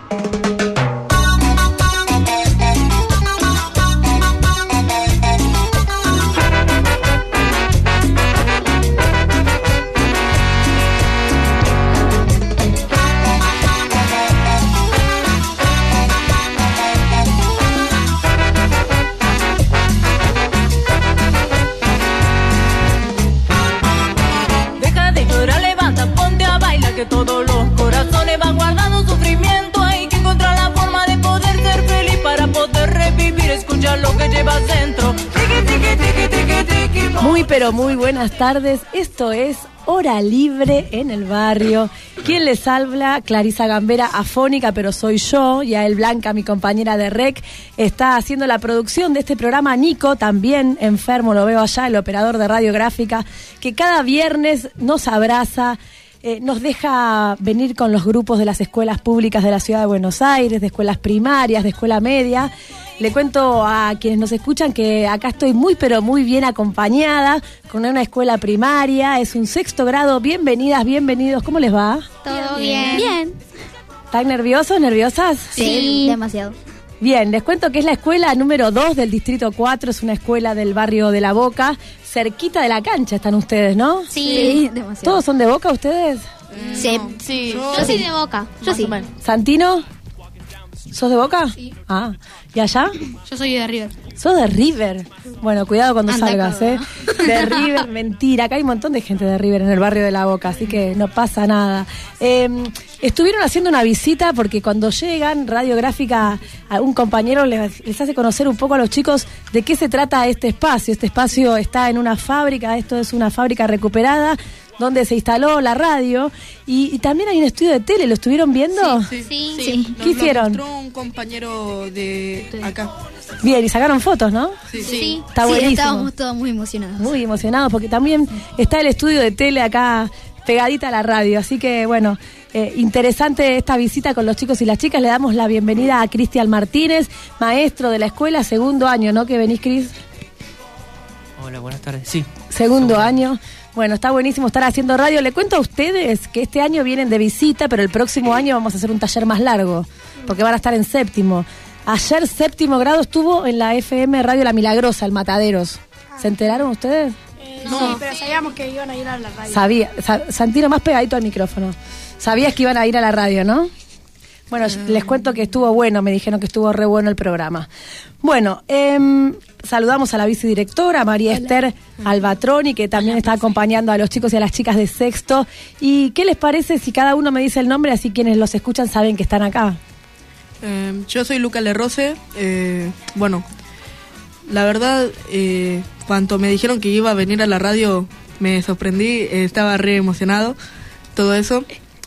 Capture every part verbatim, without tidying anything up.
Que todos los corazones van guardando sufrimiento. Hay que encontrar la forma de poder ser feliz para poder revivir, escuchar lo que llevas dentro. Muy pero muy buenas tardes. Esto es Hora Libre en el Barrio. ¿Quién les habla? Clarisa Gambera, afónica, pero soy yo. Yael Blanca, mi compañera de R E C, está haciendo la producción de este programa. Nico, también enfermo, lo veo allá, el operador de radiográfica, que cada viernes nos abraza. Eh, nos deja venir con los grupos de las escuelas públicas de la ciudad de Buenos Aires, de escuelas primarias, de escuela media. Le cuento a quienes nos escuchan que acá estoy muy pero muy bien acompañada con una escuela primaria, es un sexto grado. Bienvenidas, bienvenidos, ¿cómo les va? Todo bien. Bien. ¿Están nerviosos, nerviosas? Sí, sí, demasiado. Bien, les cuento que es la escuela número dos del Distrito cuatro, es una escuela del barrio de La Boca, cerquita de la cancha están ustedes, ¿no? Sí, sí, demasiado. ¿Todos son de Boca ustedes? Mm, sí, no. sí. Yo, yo soy de Boca, yo sí. ¿Santino? ¿Sos de Boca? Sí. Ah, ¿y allá? Yo soy de River. ¿Sos de River? Bueno, cuidado cuando Anda salgas, acá, ¿eh? De River, mentira. Acá hay un montón de gente de River en el barrio de La Boca, así que no pasa nada. Eh, estuvieron haciendo una visita porque cuando llegan, Radiográfica, un compañero les, les hace conocer un poco a los chicos de qué se trata este espacio. Este espacio está en una fábrica, esto es una fábrica recuperada, donde se instaló la radio, y, y también hay un estudio de tele, ¿lo estuvieron viendo? Sí, sí. Sí, sí. sí. ¿Qué Nos hicieron? Lo mostró un compañero de acá. Bien, y sacaron fotos, ¿no? Sí, Sí, sí. Está sí, buenísimo. estábamos todos muy emocionados. Muy emocionados, porque también está el estudio de tele acá pegadita a la radio, así que bueno, eh, interesante esta visita con los chicos y las chicas. Le damos la bienvenida a Cristian Martínez, maestro de la escuela, segundo año, ¿no? ¿Que venís, Cris? Hola, buenas tardes, sí. Segundo año. Bueno, está buenísimo estar haciendo radio. Le cuento a ustedes que este año vienen de visita, pero el próximo año vamos a hacer un taller más largo, porque van a estar en séptimo. Ayer séptimo grado estuvo en la F M Radio La Milagrosa, el Mataderos. ¿Se enteraron ustedes? Eh, no, sí, pero sabíamos que iban a ir a la radio. Sabía, Sa- Santino, más pegadito al micrófono. Sabías que iban a ir a la radio, ¿no? Bueno, mm. les cuento que estuvo bueno, me dijeron que estuvo re bueno el programa. Bueno, eh, saludamos a la vicedirectora, María Hola. Esther Albatroni, que también está acompañando a los chicos y a las chicas de sexto. ¿Y qué les parece si cada uno me dice el nombre, así quienes los escuchan saben que están acá? Eh, yo soy Luca Lerrose. Eh, bueno, la verdad, eh, cuando me dijeron que iba a venir a la radio, me sorprendí, eh, estaba re emocionado, todo eso.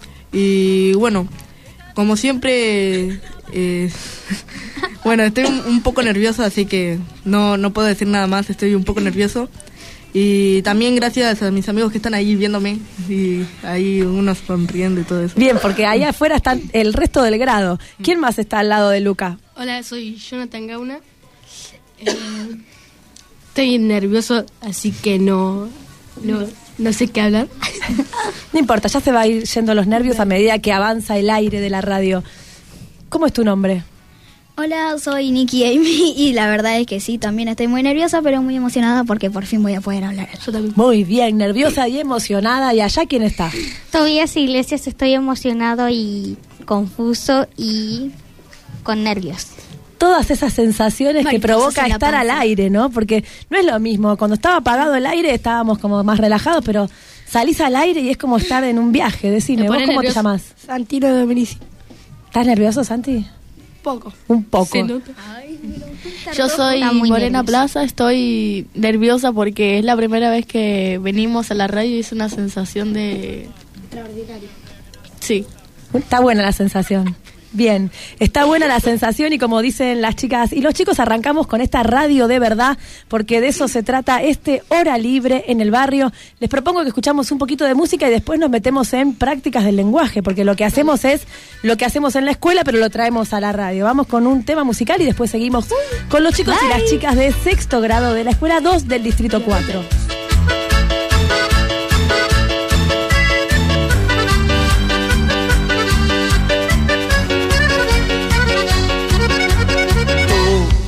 Y bueno, como siempre, eh, bueno, estoy un, un poco nervioso, así que no, no puedo decir nada más, estoy un poco nervioso. Y también gracias a mis amigos que están ahí viéndome, y ahí unos sonriendo y todo eso. Bien, porque ahí afuera están el resto del grado. ¿Quién más está al lado de Luca? Hola, soy Jonathan Gauna. Eh, estoy nervioso, así que no, no, no sé qué hablar. No importa, ya se va a ir yendo los nervios a medida que avanza el aire de la radio. ¿Cómo es tu nombre? Hola, soy Nikki Amy y la verdad es que sí, también estoy muy nerviosa, pero muy emocionada porque por fin voy a poder hablar. Yo también. Muy bien, nerviosa y emocionada. ¿Y allá quién está? Tobías Iglesias, estoy emocionado y confuso y con nervios. Todas esas sensaciones que provoca estar al aire, ¿no? Porque no es lo mismo. Cuando estaba apagado el aire estábamos como más relajados, pero salís al aire y es como estar en un viaje. Decime, ¿vos cómo nervioso. Te llamás? Santino Dominici. ¿Estás nervioso, Santi? Poco. Un poco. Ay, yo soy Morena nervioso. Plaza, estoy nerviosa porque es la primera vez que venimos a la radio y es una sensación de... extraordinaria. Sí. Está buena la sensación. Bien, está buena la sensación y como dicen las chicas y los chicos, arrancamos con esta radio de verdad, porque de eso se trata este Hora Libre en el Barrio. Les propongo que escuchamos un poquito de música y después nos metemos en prácticas del lenguaje, porque lo que hacemos es lo que hacemos en la escuela, pero lo traemos a la radio. Vamos con un tema musical y después seguimos con los chicos Bye. Y las chicas de sexto grado de la escuela dos del Distrito cuatro.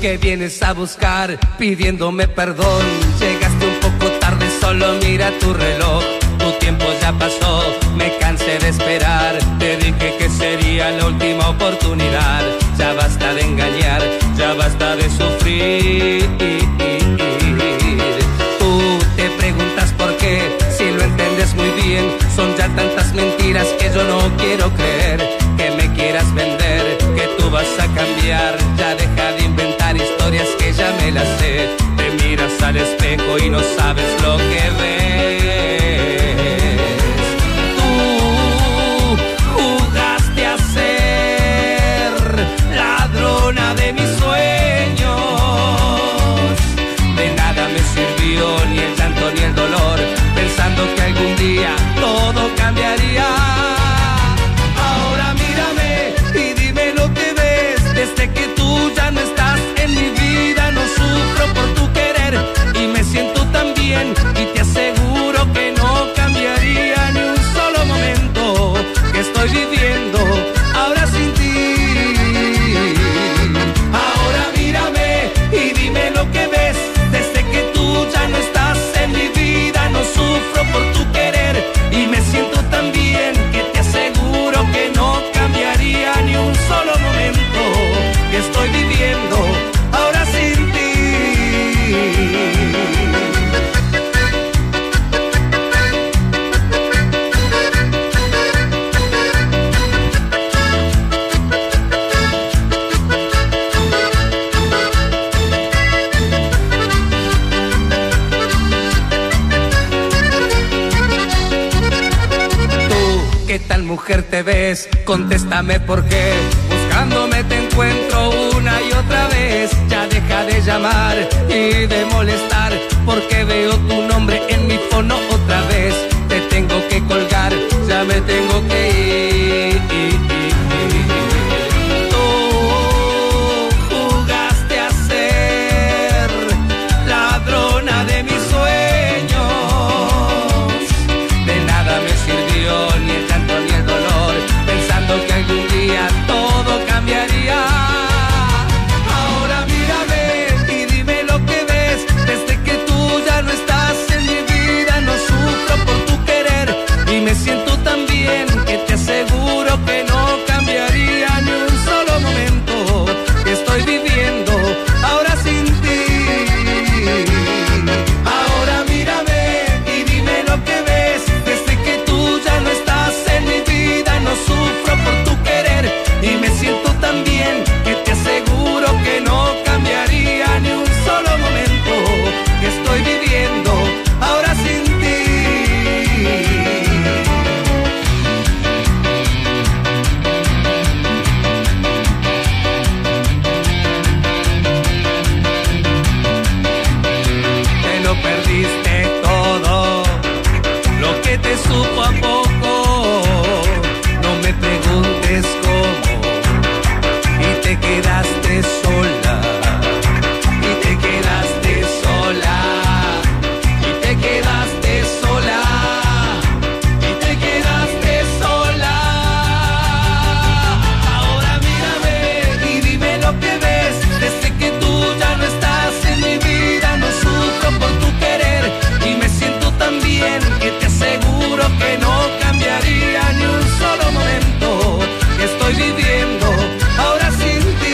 que vienes a buscar pidiéndome perdón. Llegaste un poco tarde, solo mira tu reloj. Tu tiempo ya pasó, me cansé de esperar. Te dije que sería la última oportunidad. Ya basta de engañar, ya basta de sufrir. Tú te preguntas por qué, si lo entiendes muy bien. Son ya tantas mentiras que yo no quiero creer. Que me quieras vender, que tú vas a cambiar. Ya deja de inventar historias que ya me las sé. Te miras al espejo y no sabes lo que ves. Tú jugaste a ser ladrona de mis sueños. De nada me sirvió ni el llanto ni el dolor, pensando que algún día todo cambiaría. Ahora mírame y dime lo que ves. Desde que tú ya no estás en mi vida, no sufro por tu querer y me siento tan bien. Y te aseguro que no cambiaría ni un solo momento que estoy viviendo ahora sin ti. Ahora mírame y dime lo que ves. Desde que tú ya no estás en mi vida, no sufro por tu querer y me siento tan bien que te aseguro que no cambiaría ni un solo momento que estoy viviendo ahora sin ti. ¿Qué tal mujer te ves? Contéstame por qué. Buscándome te encuentro una y otra vez. Ya deja de llamar y de molestar, porque veo tu nombre en mi fono otra vez. Te tengo que colgar, ya me tengo que ir. Tú jugaste a ser ladrona de mis sueños. De nada me sirvió ni el llanto ni el dolor, pensando que algún día todo cambiaría. Ahora mírame y dime lo que ves. Desde que tú ya no estás en mi vida, no sufro por tu querer y me siento tan bien que te aseguro que no cambiaría ni un solo momento que estoy viviendo ahora sin ti. Ahora mírame y dime lo que ves. Desde que tú ya no estás en mi vida, no sufro por tu querer y me siento tan bien que te aseguro que no cambiaría ni un solo momento que estoy viviendo ahora sin ti. Te lo perdiste todo, lo que te supo a poco. No me preguntes cómo, y te quedaste sola, y te quedaste sola, y te quedaste sola, y te quedaste sola. Ahora mírame y dime lo que ves. Desde que tú ya no estás en mi vida, no sufro por tu querer y me siento tan bien que te aseguro que no cambiaría ni un solo momento que estoy viviendo ahora sin ti.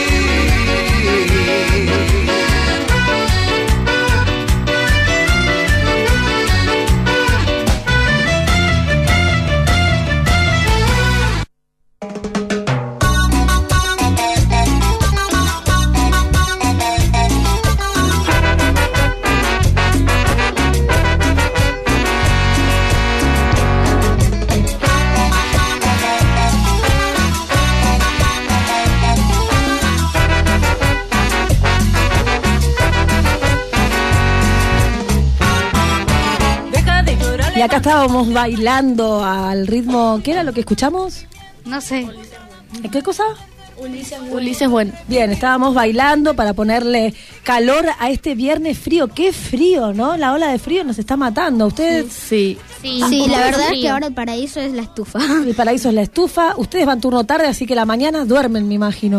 Y acá estábamos bailando al ritmo. ¿Qué era lo que escuchamos? No sé. ¿Qué cosa? Ulises Bueno. Ulises Bueno. Bien, estábamos bailando para ponerle calor a este viernes frío. Qué frío, ¿no? La ola de frío nos está matando. ¿Ustedes? Sí. Sí, sí, la verdad es que ahora el paraíso es la estufa. El paraíso es la estufa. Ustedes van turno tarde, así que la mañana duermen, me imagino.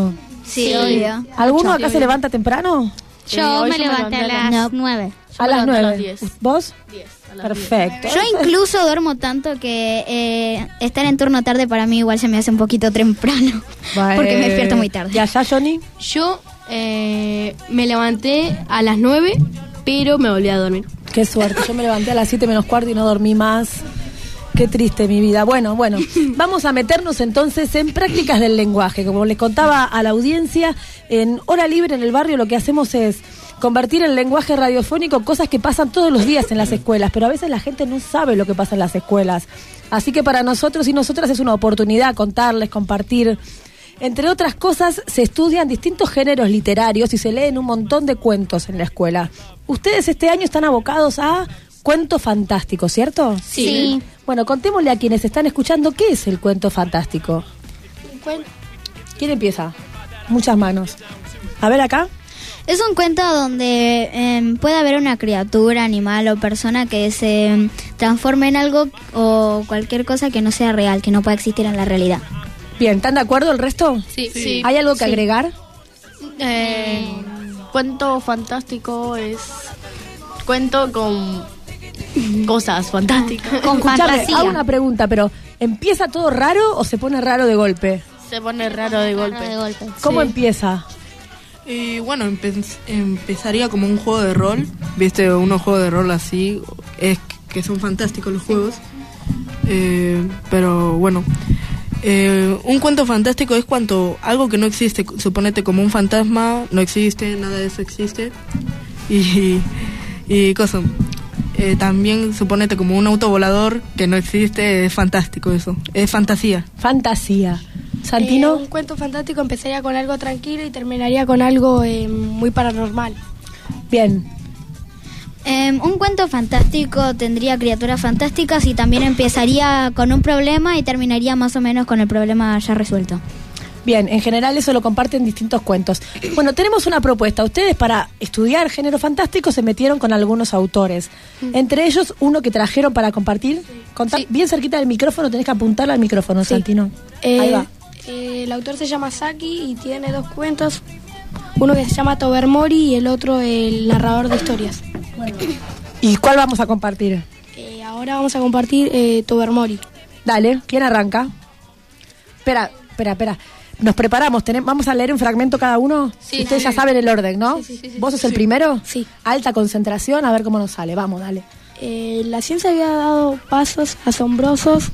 Sí, obvio. ¿Alguno acá se levanta temprano? Yo hoy me yo me levanté a levanté las No. nueve. A las levanto a las nueve. diez. ¿Vos? diez, a las Perfecto. Yo incluso duermo tanto que eh, estar en turno tarde para mí igual se me hace un poquito temprano. Porque me despierto muy tarde. ¿Y allá, Johnny? Yo eh, me levanté a las nueve, pero me volví a dormir. Qué suerte. Yo me levanté a las siete menos cuarto y no dormí más. Qué triste mi vida. Bueno, bueno, vamos a meternos entonces en prácticas del lenguaje. Como les contaba a la audiencia, en Hora Libre en el Barrio lo que hacemos es convertir el lenguaje radiofónico cosas que pasan todos los días en las escuelas, pero a veces la gente no sabe lo que pasa en las escuelas. Así que para nosotros y nosotras es una oportunidad contarles, compartir. Entre otras cosas, se estudian distintos géneros literarios y se leen un montón de cuentos en la escuela. Ustedes este año están abocados a cuento fantástico, ¿cierto? Sí. Sí. Bueno, contémosle a quienes están escuchando qué es el cuento fantástico. Cuen- ¿Quién empieza? Muchas manos. A ver acá. Es un cuento donde eh, puede haber una criatura, animal o persona que se eh, transforme en algo o cualquier cosa que no sea real, que no pueda existir en la realidad. Bien, ¿están de acuerdo el resto? Sí. Sí. ¿Hay algo que Sí. agregar? Eh, cuento fantástico es cuento con cosas fantásticas. Con Escuchame, fantasía. hago una pregunta, pero ¿empieza todo raro o se pone raro de golpe? Se pone raro de golpe. Raro de golpe. ¿Cómo Sí. empieza? Y bueno, empe- empezaría como un juego de rol, viste, unos juegos de rol así, es que son fantásticos los juegos, eh, pero bueno, eh, un cuento fantástico es cuando algo que no existe, suponete como un fantasma, no existe, nada de eso existe, y, y cosa, eh, también suponete como un auto volador que no existe, es fantástico eso, es fantasía. Fantasía. Santino. Eh, un cuento fantástico empezaría con algo tranquilo y terminaría con algo eh, muy paranormal. Bien. Eh, un cuento fantástico tendría criaturas fantásticas y también empezaría con un problema y terminaría más o menos con el problema ya resuelto. Bien, en general eso lo comparten distintos cuentos. Bueno, tenemos una propuesta. Ustedes para estudiar género fantástico se metieron con algunos autores. Entre ellos, uno que trajeron para compartir. Contá- Sí. Bien cerquita del micrófono, tenés que apuntarle al micrófono, Sí. Santino. Eh, Ahí va. eh, el autor se llama Saki y tiene dos cuentos. Uno que se llama Tobermory y el otro El narrador de historias. ¿Y cuál vamos a compartir? Eh, ahora vamos a compartir eh, Tobermory. Dale, ¿quién arranca? Espera, espera, espera. Nos preparamos, tenem- vamos a leer un fragmento cada uno. Sí, Ustedes sí. ya saben el orden, ¿no? Sí, sí, sí, sí. ¿Vos sos el Sí. primero? Sí. Alta concentración, a ver cómo nos sale. Vamos, dale. Eh, la ciencia había dado pasos asombrosos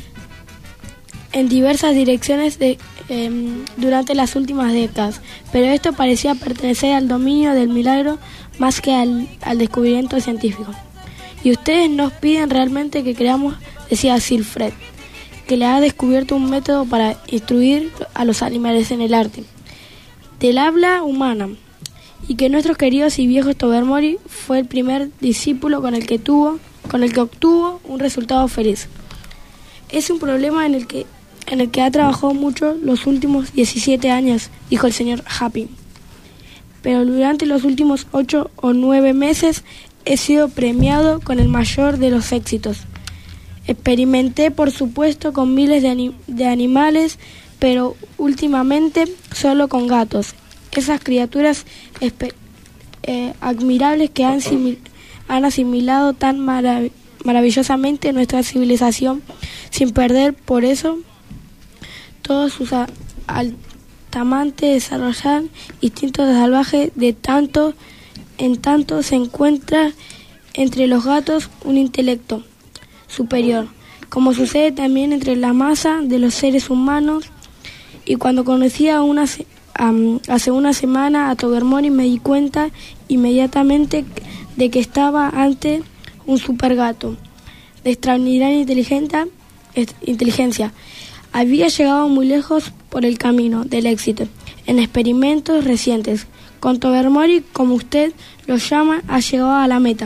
en diversas direcciones de, em, durante las últimas décadas, pero esto parecía pertenecer al dominio del milagro más que al, al descubrimiento científico. Y ustedes nos piden realmente que creamos, decía Sir Fred, que le ha descubierto un método para instruir a los animales en el arte del habla humana, y que nuestros queridos y viejos Tobermory fue el primer discípulo con el que tuvo, con el que obtuvo un resultado feliz. Es un problema en el que en el que ha trabajado mucho los últimos diecisiete años, dijo el señor Happy. Pero durante los últimos ocho o nueve meses he sido premiado con el mayor de los éxitos. Experimenté, por supuesto, con miles de, ani- de animales, pero últimamente solo con gatos. Esas criaturas espe- eh, admirables que han, simi- han asimilado tan marav- maravillosamente nuestra civilización, sin perder por eso todos sus a- altamente desarrollar instintos salvajes. De tanto en tanto se encuentra entre los gatos un intelecto superior, como sucede también entre la masa de los seres humanos. Y cuando conocí a una, se- am, hace una semana a Tobermory, me di cuenta inmediatamente de que estaba ante un supergato de extraordinaria inteligencia, est- inteligencia. Había llegado muy lejos por el camino del éxito en experimentos recientes. Con Tobermory, como usted lo llama, ha llegado a la meta.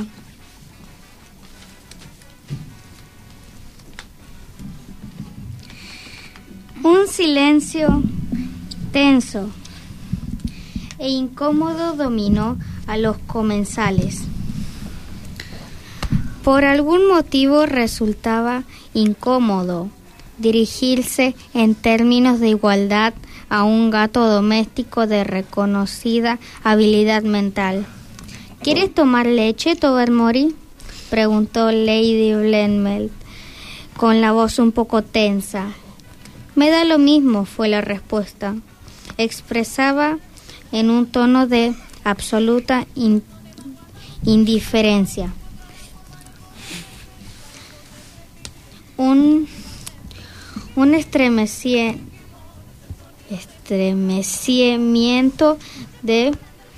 Un silencio tenso e incómodo dominó a los comensales. Por algún motivo resultaba incómodo dirigirse en términos de igualdad a un gato doméstico de reconocida habilidad mental. ¿Quieres tomar leche, Tobermory?, preguntó Lady Blenmelt con la voz un poco tensa. Me da lo mismo, fue la respuesta. Expresaba en un tono de absoluta in- indiferencia. Un, un estremeci- estremecimiento de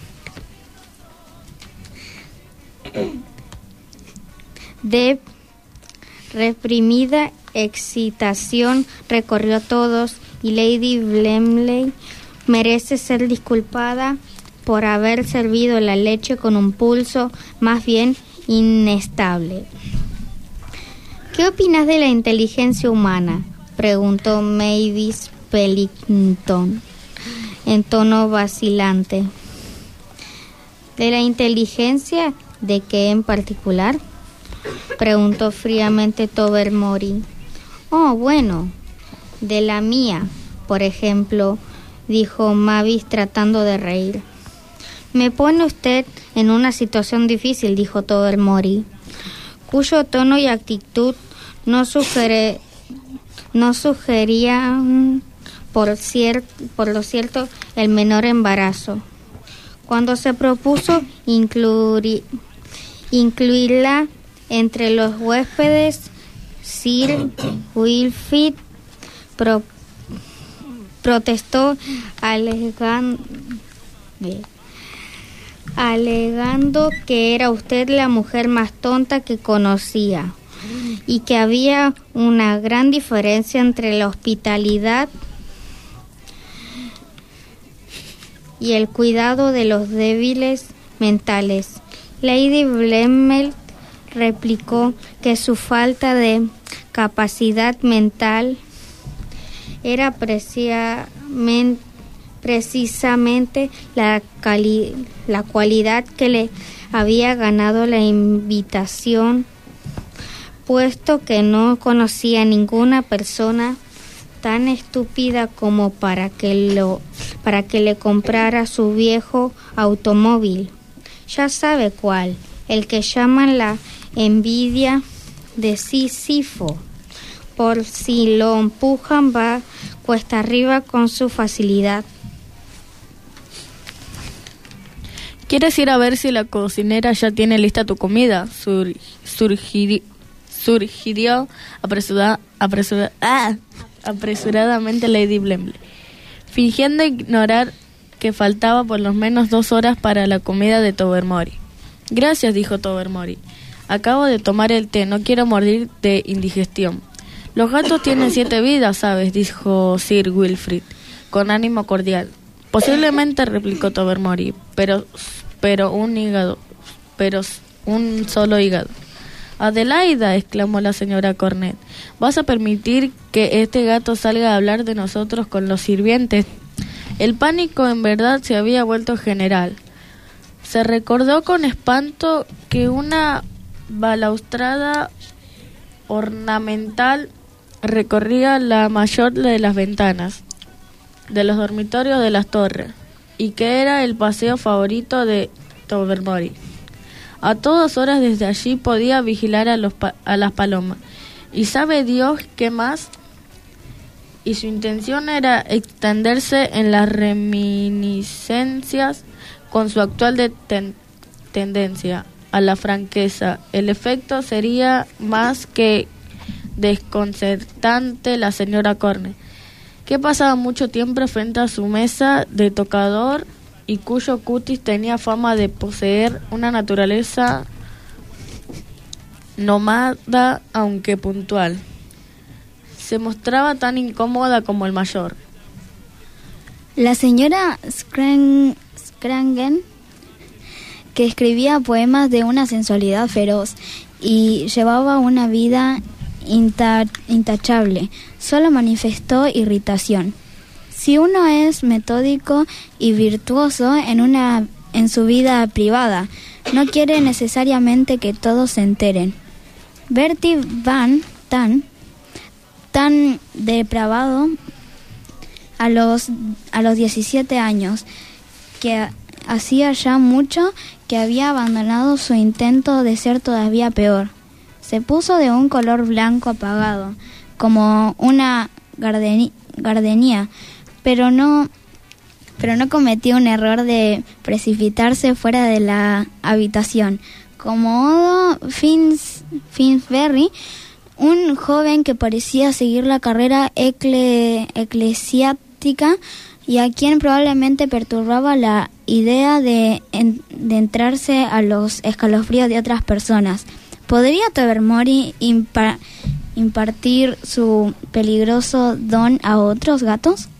de reprimida excitación recorrió a todos, y Lady Blemley merece ser disculpada por haber servido la leche con un pulso más bien inestable. ¿Qué opinas de la inteligencia humana?, preguntó Mavis Pellington en tono vacilante. ¿De la inteligencia de qué en particular?, preguntó fríamente Tobermory. Oh, bueno, de la mía, por ejemplo, dijo Mavis tratando de reír. Me pone usted en una situación difícil, dijo Tobermory, cuyo tono y actitud no sugiere, no sugerían, por, cier, por lo cierto, el menor embarazo. Cuando se propuso incluir, incluirla entre los huéspedes, Sir Wilfrid pro, protestó alegando, alegando que era usted la mujer más tonta que conocía y que había una gran diferencia entre la hospitalidad y el cuidado de los débiles mentales. Lady Blemelt replicó que su falta de capacidad mental era precisamente, precisamente la, cali, la cualidad que le había ganado la invitación, puesto que no conocía ninguna persona tan estúpida como para que lo para que le comprara su viejo automóvil. Ya sabe cuál, el que llaman la envidia de Sísifo. Por si lo empujan va cuesta arriba con su facilidad. ¿Quieres ir a ver si la cocinera ya tiene lista tu comida?, Sur, surgiri, surgirió apresura, apresura, ah, apresuradamente Lady Blemley, fingiendo ignorar que faltaba por lo menos dos horas para la comida de Tobermory. Gracias, dijo Tobermory. Acabo de tomar el té, no quiero morir de indigestión. Los gatos tienen siete vidas, ¿sabes?, dijo Sir Wilfrid, con ánimo cordial. Posiblemente, replicó Tobermory, pero, pero un hígado, pero un solo hígado. Adelaida, exclamó la señora Cornet, ¿vas a permitir que este gato salga a hablar de nosotros con los sirvientes? El pánico en verdad se había vuelto general. Se recordó con espanto que una balaustrada ornamental recorría la mayor de las ventanas de los dormitorios de las torres y que era el paseo favorito de Tobermory. A todas horas desde allí podía vigilar a, los pa- a las palomas y sabe Dios qué más, y su intención era extenderse en las reminiscencias con su actual de ten- tendencia a la franqueza. El efecto sería más que desconcertante. La señora Cornet, que pasaba mucho tiempo frente a su mesa de tocador y cuyo cutis tenía fama de poseer una naturaleza nómada aunque puntual, se mostraba tan incómoda como el mayor. La señora Scran- Scrangen, que escribía poemas de una sensualidad feroz y llevaba una vida inta- intachable, solo manifestó irritación. Si uno es metódico y virtuoso en una en su vida privada, no quiere necesariamente que todos se enteren. Bertie Van Tan, tan depravado a los, a los diecisiete años, que hacía ya mucho que había abandonado su intento de ser todavía peor. Se puso de un color blanco apagado, como una gardeni- gardenia, pero no, pero no cometió un error de precipitarse fuera de la habitación. Como Odo Fins- Finsbury, un joven que parecía seguir la carrera ecle- eclesiástica y a quien probablemente perturbaba la idea de, en, de entrarse a los escalofríos de otras personas. ¿Podría Tobermory impa- impartir su peligroso don a otros gatos?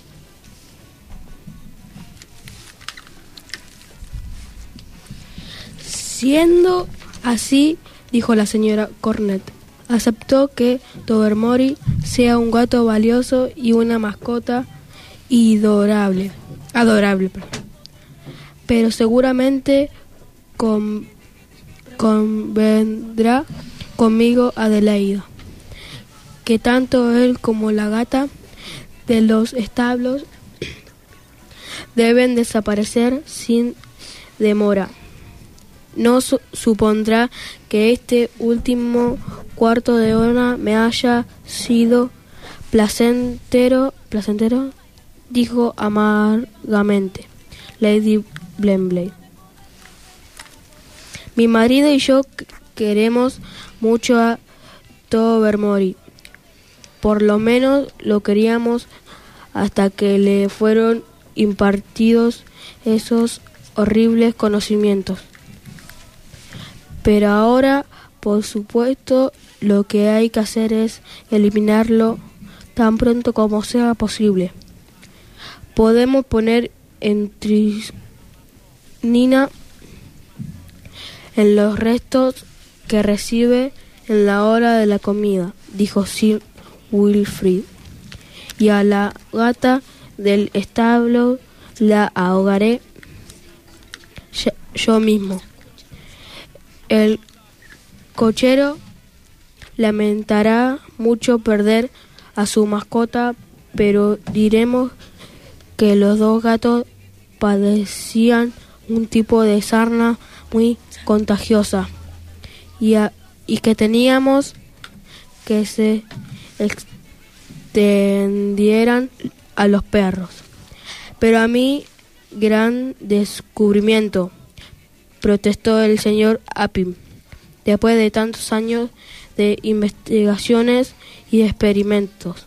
Siendo así, dijo la señora Cornet, aceptó que Tobermory sea un gato valioso y una mascota adorable, adorable, perdón. Pero seguramente con, convendrá conmigo Adelaida, que tanto él como la gata de los establos deben desaparecer sin demora. No su- supondrá que este último cuarto de hora me haya sido placentero, placentero, dijo amargamente Lady Blemley. Mi marido y yo c- queremos mucho a Tobermory. Por lo menos lo queríamos hasta que le fueron impartidos esos horribles conocimientos. Pero ahora, por supuesto, lo que hay que hacer es eliminarlo tan pronto como sea posible. Podemos poner en trisnina en los restos que recibe en la hora de la comida, dijo Sir Wilfrid, y a la gata del establo la ahogaré yo, yo mismo. El cochero lamentará mucho perder a su mascota, pero diremos que los dos gatos padecían un tipo de sarna muy contagiosa y, a, y que teníamos que se extendieran a los perros. Pero a mí, gran descubrimiento, protestó el señor Appin, después de tantos años de investigaciones y experimentos.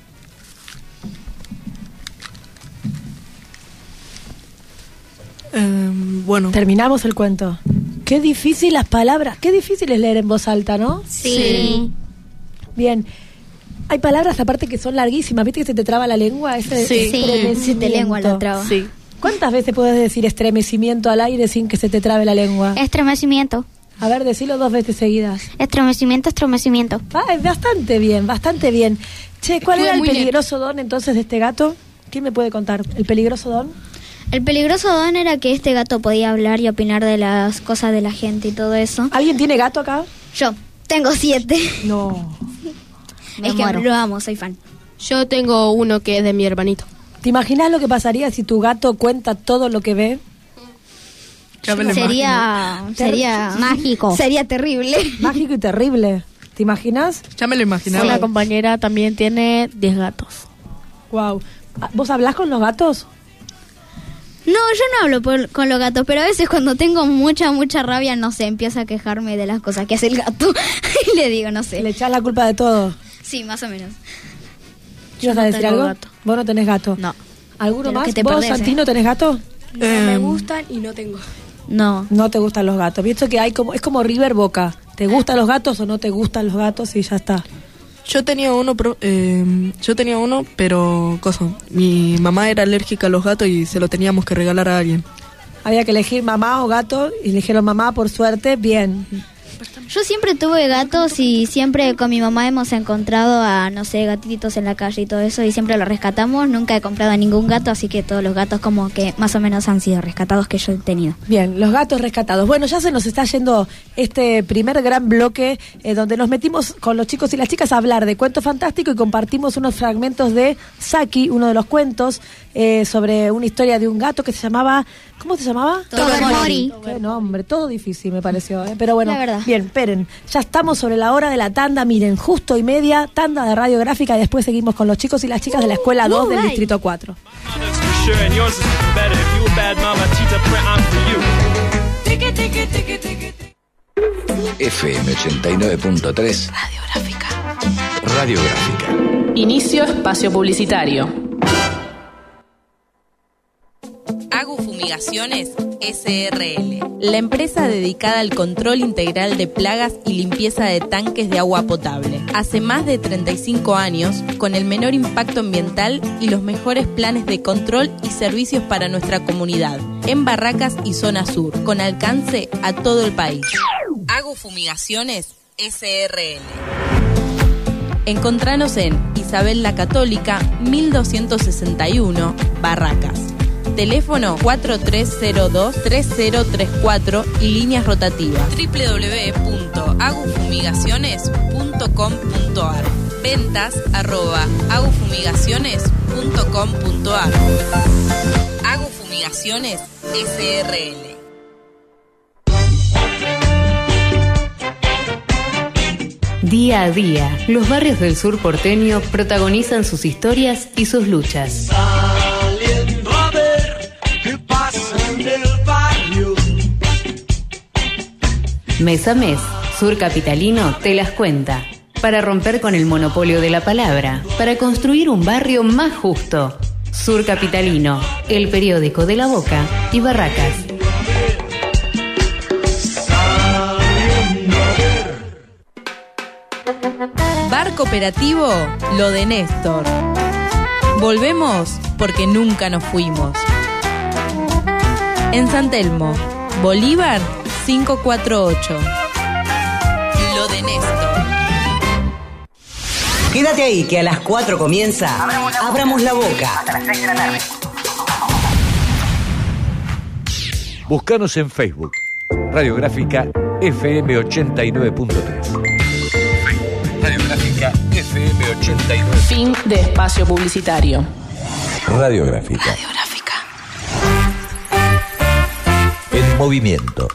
Eh, bueno. Terminamos el cuento. Qué difícil las palabras, qué difícil es leer en voz alta, ¿no? Sí. Bien. Hay palabras aparte que son larguísimas, ¿viste que se te traba la lengua? Ese Sí. estremecimiento. Se te lengua la traba. Sí. ¿Cuántas veces puedes decir estremecimiento al aire sin que se te trabe la lengua? Estremecimiento. A ver, decilo dos veces seguidas. Estremecimiento, estremecimiento. Ah, es bastante bien, bastante bien. Che, ¿cuál Estuvo era el muy bien. peligroso don entonces de este gato? ¿Quién me puede contar? ¿El peligroso don? El peligroso don era que este gato podía hablar y opinar de las cosas de la gente y todo eso. ¿Alguien tiene gato acá? Yo tengo siete. No. Es que lo amo, soy fan. Yo tengo uno que es de mi hermanito. ¿Te imaginas lo que pasaría si tu gato cuenta todo lo que ve? Ya me lo Sería, sería Mágico. Sería terrible. Mágico y terrible. ¿Te imaginas? imagino. Ya me lo imaginaba. Una compañera también tiene diez gatos. Wow. ¿Vos hablás con los gatos? No, yo no hablo por- con los gatos, pero a veces cuando tengo mucha, mucha rabia, no sé, empiezo a quejarme de las cosas que hace el gato. Y le digo, no sé. Le echás la culpa de todo. Sí, más o menos. ¿Ibas no a decir tengo algo? gato. Vos no tenés gato. No. ¿Alguno Pero más? que te ¿Vos, perdés, Santino, eh. tenés gato? No me Eh, gustan y no tengo. No. No te gustan los gatos. Visto que hay como es como River Boca. ¿Te gustan los gatos o no te gustan los gatos? Y ya está. Yo tenía uno, pero, eh, yo tenía uno, pero cosa, mi mamá era alérgica a los gatos y se lo teníamos que regalar a alguien. Había que elegir mamá o gato y eligieron mamá, por suerte, bien. Yo siempre tuve gatos y siempre con mi mamá hemos encontrado a, no sé, gatitos en la calle y todo eso y siempre los rescatamos. Nunca he comprado a ningún gato, así que todos los gatos como que más o menos han sido rescatados que yo he tenido. Bien, los gatos rescatados. Bueno, ya se nos está yendo este primer gran bloque eh, donde nos metimos con los chicos y las chicas a hablar de cuento fantástico y compartimos unos fragmentos de Saki, uno de los cuentos eh, sobre una historia de un gato que se llamaba... ¿Cómo se llamaba? Todomori. Qué nombre, todo difícil me pareció, ¿eh? Pero bueno, La verdad. bien, esperen, ya estamos sobre la hora de la tanda, miren, justo y media, tanda de radiográfica y después seguimos con los chicos y las chicas de la Escuela dos uh, del right. Distrito cuatro. F M ochenta y nueve punto tres Radiográfica. Radiográfica. Inicio espacio publicitario. Agu Fumigaciones S R L, la empresa dedicada al control integral de plagas y limpieza de tanques de agua potable. Hace más de treinta y cinco años, con el menor impacto ambiental y los mejores planes de control y servicios para nuestra comunidad, en Barracas y Zona Sur, con alcance a todo el país. Agu Fumigaciones S R L. Encontranos en Isabel la Católica, mil doscientos sesenta y uno, Barracas. Teléfono cuatro tres cero dos, tres cero tres cuatro y líneas rotativas. doble u doble u doble u punto agu fumigaciones punto com punto a r. Ventas arroba agu fumigaciones punto com punto a r. Agu Fumigaciones S R L. Día a día, los barrios del sur porteño protagonizan sus historias y sus luchas. Mes a mes, Sur Capitalino te las cuenta. Para romper con el monopolio de la palabra, para construir un barrio más justo. Sur Capitalino, el periódico de La Boca y Barracas. Bar Cooperativo Lo de Néstor. Volvemos porque nunca nos fuimos. En San Telmo, Bolívar cinco cuatro ocho. Lo de Néstor. Quédate ahí que a las cuatro comienza Abramos la Boca. Hasta las seis de la tarde. Búscanos en Facebook. Radiográfica F M ochenta y nueve punto tres. Radiográfica F M ochenta y nueve. Fin de espacio publicitario. Radiográfica. Radiográfica. En movimiento.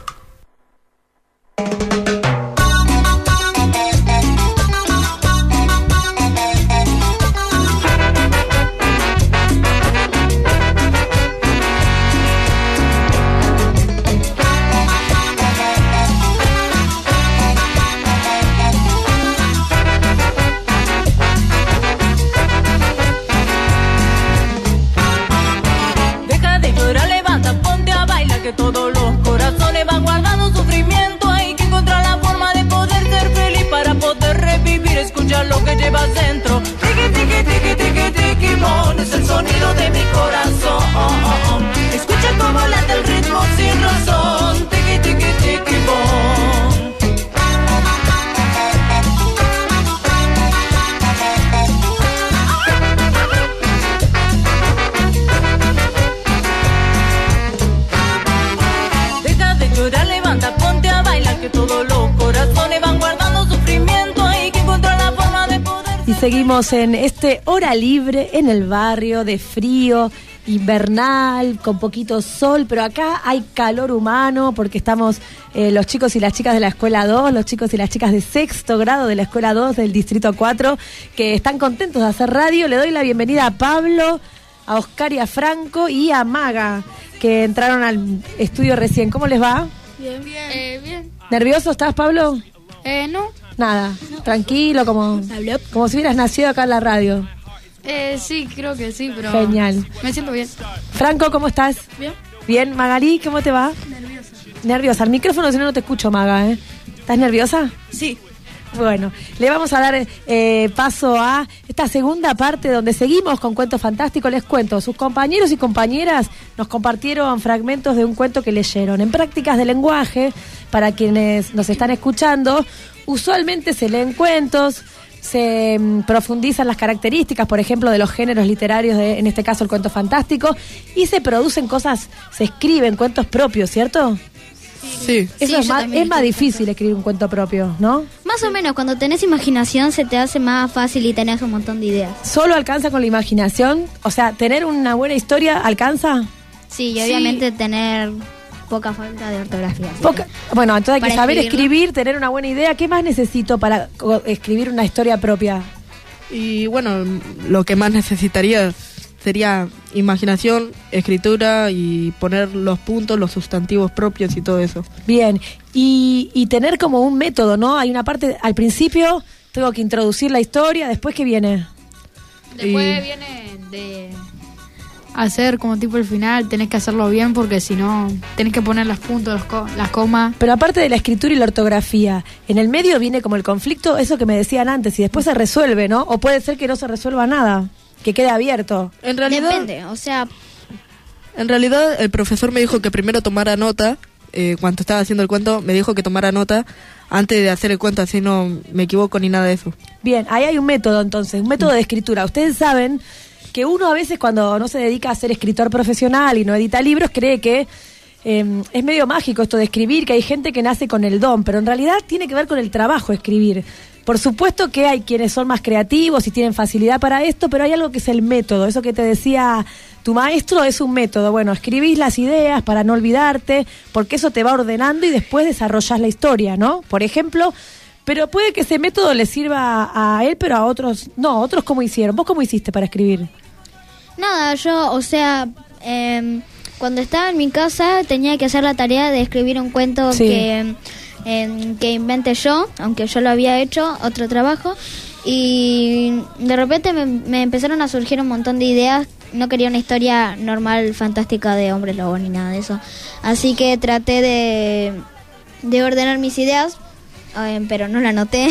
Que todos los corazones van guardando sufrimiento. Hay que encontrar la forma de poder ser feliz para poder revivir, escuchar lo que llevas dentro. Tiki, tiki, tiki, tiki, tiki, bon, es el sonido de mi corazón. Escucha cómo late el ritmo sin razón. Tiki, tiki, tiki, bon. Levanta, ponte a bailar, que todos los corazones van guardando sufrimiento. Hay que encontrar la forma de poder. Y seguimos en este hora libre en el barrio de frío invernal, con poquito sol, pero acá hay calor humano porque estamos eh, los chicos y las chicas de la Escuela dos, los chicos y las chicas de sexto grado de la Escuela dos del Distrito cuatro, que están contentos de hacer radio. Le doy la bienvenida a Pablo, a Oscar y a Franco y a Maga, que entraron al estudio recién. ¿Cómo les va? Bien, bien. Eh, bien. ¿Nervioso estás, Pablo? Eh, no. Nada, no. Tranquilo, como, como si hubieras nacido acá en la radio. Eh, sí, creo que sí, pero... Genial. Me siento bien. Franco, ¿cómo estás? Bien. Bien. Magalí, ¿cómo te va? Nerviosa. Nerviosa. Al micrófono, si no, no te escucho, Maga, ¿eh? ¿Estás nerviosa? Sí. Bueno, le vamos a dar eh, paso a esta segunda parte donde seguimos con Cuentos Fantásticos. Les cuento, sus compañeros y compañeras nos compartieron fragmentos de un cuento que leyeron. En prácticas de lenguaje, para quienes nos están escuchando, usualmente se leen cuentos, se um, profundizan las características, por ejemplo, de los géneros literarios, de, en este caso el cuento fantástico, y se producen cosas, se escriben cuentos propios, ¿cierto? Sí. Eso Sí, es, yo más, también es más estoy difícil escribir un cuento propio, ¿no? Más o menos, cuando tenés imaginación se te hace más fácil y tenés un montón de ideas. ¿Solo alcanza con la imaginación? O sea, ¿tener una buena historia alcanza? Sí, y Sí. obviamente tener poca falta de ortografía. ¿sí? Poca- bueno, entonces hay que Para saber escribirlo. escribir, tener una buena idea. ¿Qué más necesito para co- escribir una historia propia? Y bueno, lo que más necesitaría sería imaginación, escritura y poner los puntos, los sustantivos propios y todo eso. Bien, y, y tener como un método, ¿no? Hay una parte, al principio tengo que introducir la historia, después ¿qué viene? Después viene de hacer como tipo el final, tenés que hacerlo bien porque si no, tenés que poner los puntos, los co- las comas. Pero aparte de la escritura y la ortografía, en el medio viene como el conflicto, eso que me decían antes, y después se resuelve, ¿no? O puede ser que no se resuelva nada, que quede abierto. En realidad, Depende, o sea, en realidad el profesor me dijo que primero tomara nota, eh, cuando estaba haciendo el cuento, me dijo que tomara nota antes de hacer el cuento, así no me equivoco ni nada de eso. Bien, ahí hay un método entonces, un método de escritura. Ustedes saben que uno a veces cuando no se dedica a ser escritor profesional y no edita libros, cree que eh, es medio mágico esto de escribir, que hay gente que nace con el don, pero en realidad tiene que ver con el trabajo escribir. Por supuesto que hay quienes son más creativos y tienen facilidad para esto, pero hay algo que es el método. Eso que te decía tu maestro es un método. Bueno, escribís las ideas para no olvidarte, porque eso te va ordenando y después desarrollás la historia, ¿no? Por ejemplo, pero puede que ese método le sirva a él, pero a otros no. ¿Otros cómo hicieron? ¿Vos cómo hiciste para escribir? nada, yo, o sea, eh, cuando estaba en mi casa tenía que hacer la tarea de escribir un cuento Sí. que, eh, que inventé yo, aunque yo lo había hecho, otro trabajo, y de repente me, me empezaron a surgir un montón de ideas. No quería una historia normal, fantástica de hombre lobo ni nada de eso, así que traté de, de ordenar mis ideas, eh, pero no la anoté.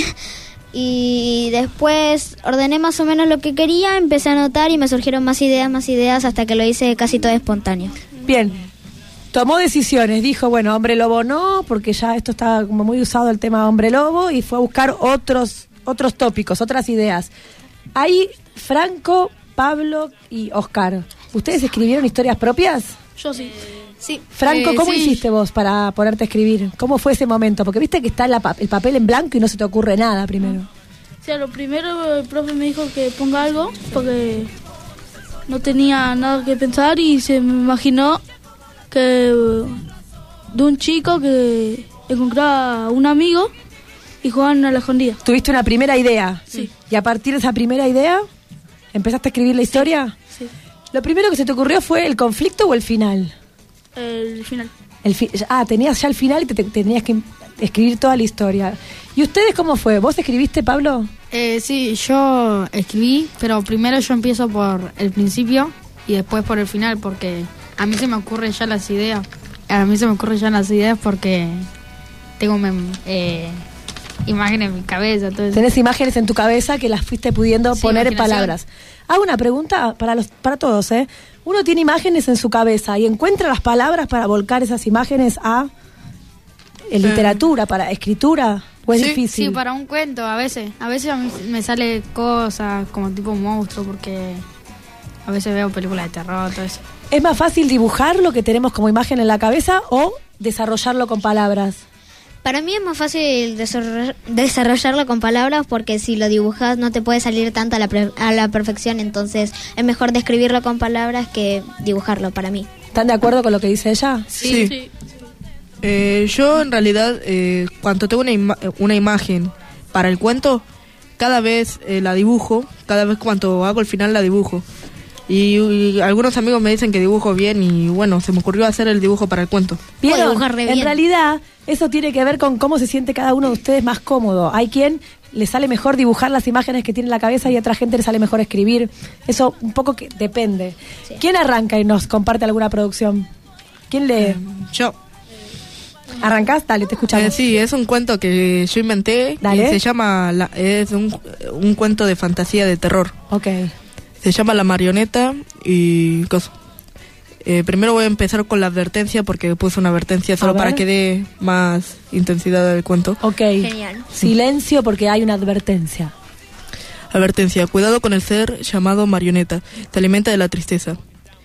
Y después ordené más o menos lo que quería, empecé a anotar y me surgieron más ideas, más ideas, hasta que lo hice casi todo espontáneo. Bien, tomó decisiones, dijo, bueno, hombre lobo no, porque ya esto está como muy usado el tema hombre lobo, y fue a buscar otros, otros tópicos, otras ideas. Ahí, Franco, Pablo y Oscar, ¿ustedes escribieron historias propias? Yo sí. Sí. Franco, Eh, ¿cómo sí. hiciste vos para ponerte a escribir? ¿Cómo fue ese momento? Porque viste que está la pa- el papel en blanco y no se te ocurre nada primero. O sea, lo primero el profe me dijo que ponga algo porque no tenía nada que pensar y se me imaginó que eh, de un chico que encontraba a un amigo y jugaban a la escondida. ¿Tuviste una primera idea? Sí. ¿Y a partir de esa primera idea empezaste a escribir la historia? Sí. ¿Lo primero que se te ocurrió fue el conflicto o el final? El final. El fi- ah, tenías ya el final y te, te- tenías que escribir toda la historia. ¿Y ustedes cómo fue? ¿Vos escribiste, Pablo? Eh, sí, yo escribí, pero primero yo empiezo por el principio y después por el final, porque a mí se me ocurren ya las ideas. A mí se me ocurren ya las ideas porque tengo mem- eh, imágenes en mi cabeza. Todo eso. Tenés imágenes en tu cabeza que las fuiste pudiendo Sí, poner en imaginación. palabras. Hago una pregunta para los para todos, ¿eh? Uno tiene imágenes en su cabeza y encuentra las palabras para volcar esas imágenes a eh, literatura, para escritura, o es sí, difícil. Sí, para un cuento, a veces. A veces a mí me sale cosas como tipo monstruo, porque a veces veo películas de terror, todo eso. ¿Es más fácil dibujar lo que tenemos como imagen en la cabeza o desarrollarlo con palabras? Para mí es más fácil desarroll- desarrollarlo con palabras porque si lo dibujas no te puede salir tanto a la, pre- a la perfección, entonces es mejor describirlo con palabras que dibujarlo para mí. ¿Están de acuerdo con lo que dice ella? Sí. Sí. Eh, yo en realidad, eh, cuando tengo una, ima- una imagen para el cuento, cada vez eh, la dibujo, cada vez cuando hago el final la dibujo. Y, y algunos amigos me dicen que dibujo bien y bueno, se me ocurrió hacer el dibujo para el cuento. ¿Vieron? En realidad, eso tiene que ver con cómo se siente cada uno de ustedes más cómodo. Hay quien le sale mejor dibujar las imágenes que tiene en la cabeza y a otra gente le sale mejor escribir. Eso un poco que depende. ¿Quién arranca y nos comparte alguna producción? ¿Quién lee? Yo. ¿Arrancás? Dale, te escuchamos. Eh, sí, es un cuento que yo inventé. Dale. Y se llama, la, es un, un cuento de fantasía de terror. Ok. Se llama La Marioneta y cosas. Eh, primero voy a empezar con la advertencia porque puse una advertencia solo para que dé más intensidad al cuento. Ok. Genial. Silencio porque hay una advertencia. Advertencia, cuidado con el ser llamado marioneta, te alimenta de la tristeza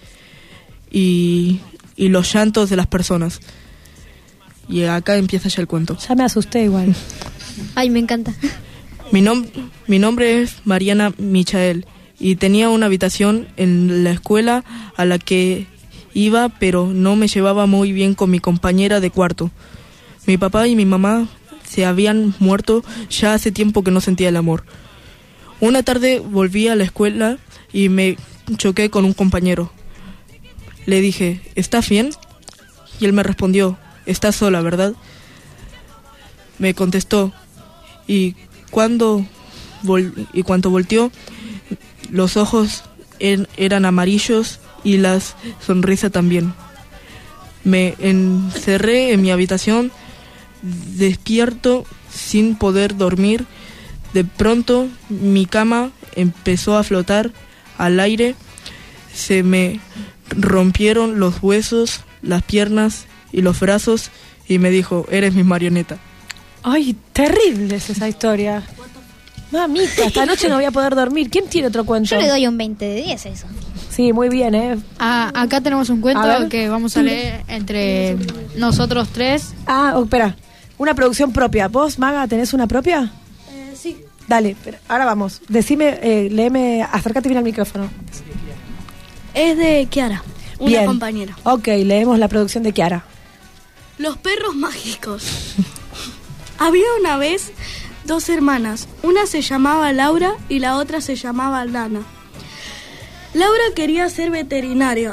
y, y los llantos de las personas. Y acá empieza ya el cuento. Ya me asusté igual. Ay, me encanta. Mi, nom- mi nombre es Mariana Michael y tenía una habitación en la escuela a la que iba, pero no me llevaba muy bien con mi compañera de cuarto. Mi papá y mi mamá se habían muerto ya hace tiempo que no sentía el amor. Una tarde volví a la escuela y me choqué con un compañero. Le dije, ¿estás bien? Y él me respondió, ¿estás sola, verdad? Me contestó, y cuando, vol- y cuando volteó, los ojos er- eran amarillos y la sonrisa también. Me encerré en mi habitación, despierto sin poder dormir. De pronto mi cama empezó a flotar al aire, se me rompieron los huesos, las piernas y los brazos y me dijo, eres mi marioneta. Ay, terrible es esa historia. Mamita, esta noche no voy a poder dormir. ¿Quién tiene otro cuento? Yo le doy un veinte de diez a eso. Sí, muy bien, ¿eh? Ah, acá tenemos un cuento que vamos a leer entre nosotros tres. Ah, oh, espera. Una producción propia. ¿Vos, Maga, tenés una propia? Eh, sí. Dale, espera, ahora vamos. Decime, eh, léeme, acércate bien al micrófono. Es de Kiara, una Bien. compañera. Ok, leemos la producción de Kiara. Los perros mágicos. Había una vez dos hermanas. Una se llamaba Laura y la otra se llamaba Lana. Laura quería ser veterinaria.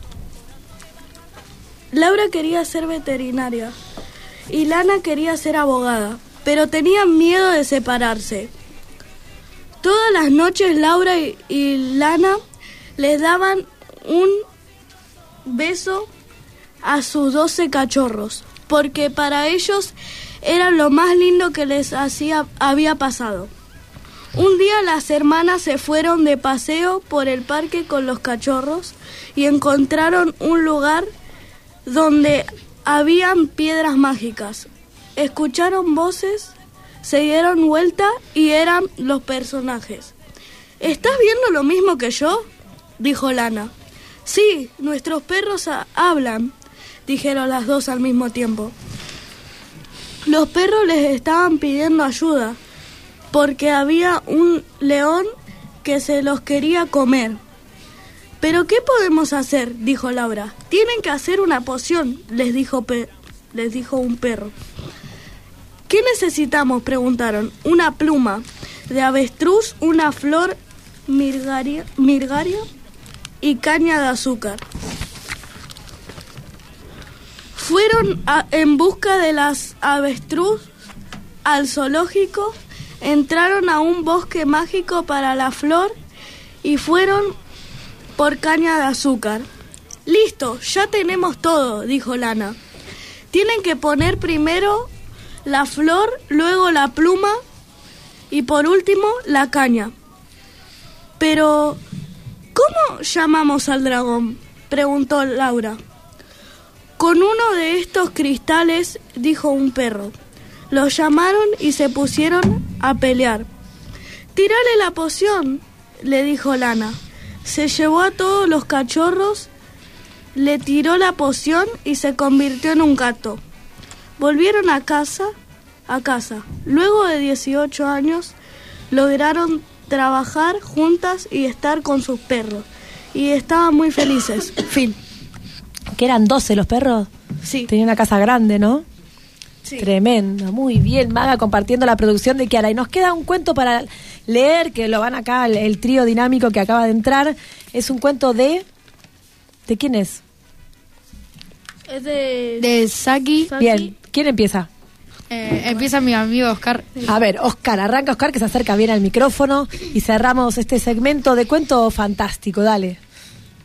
Laura quería ser veterinaria y Lana quería ser abogada, pero tenían miedo de separarse. Todas las noches Laura y, y Lana les daban un beso a sus doce cachorros, porque para ellos era lo más lindo que les hacía, había pasado. Un día las hermanas se fueron de paseo por el parque con los cachorros y encontraron un lugar donde habían piedras mágicas. Escucharon voces, se dieron vuelta y eran los personajes. ¿Estás viendo lo mismo que yo?, dijo Lana. Sí, nuestros perros ha- hablan, dijeron las dos al mismo tiempo. Los perros les estaban pidiendo ayuda porque había un león que se los quería comer. ¿Pero qué podemos hacer?, dijo Laura. Tienen que hacer una poción, les dijo, pe- les dijo un perro. ¿Qué necesitamos?, preguntaron. Una pluma de avestruz, una flor mirgaria, mirgaria y caña de azúcar. Fueron a- en busca de las avestruz al zoológico, entraron a un bosque mágico para la flor y fueron por caña de azúcar. Listo, ya tenemos todo, dijo Lana. Tienen que poner primero la flor, luego la pluma y por último la caña. Pero, ¿cómo llamamos al dragón?, preguntó Laura. Con uno de estos cristales, dijo un perro. Los llamaron y se pusieron a pelear. Tírale la poción, le dijo Lana. Se llevó a todos los cachorros, le tiró la poción y se convirtió en un gato. Volvieron a casa, a casa. Luego de dieciocho años, lograron trabajar juntas y estar con sus perros. Y estaban muy felices. Fin. ¿Que eran doce los perros? Sí. Tenía una casa grande, ¿no? Sí. Tremendo, muy bien, Maga, compartiendo la producción de Kiara. Y nos queda un cuento para leer, que lo van acá, el, el trío dinámico que acaba de entrar. Es un cuento de... ¿De quién es? Es de... De Saki. Bien, ¿quién empieza? Eh, empieza mi amigo Oscar. A ver, Oscar, arranca Oscar, que se acerca bien al micrófono y cerramos este segmento de cuento fantástico, dale.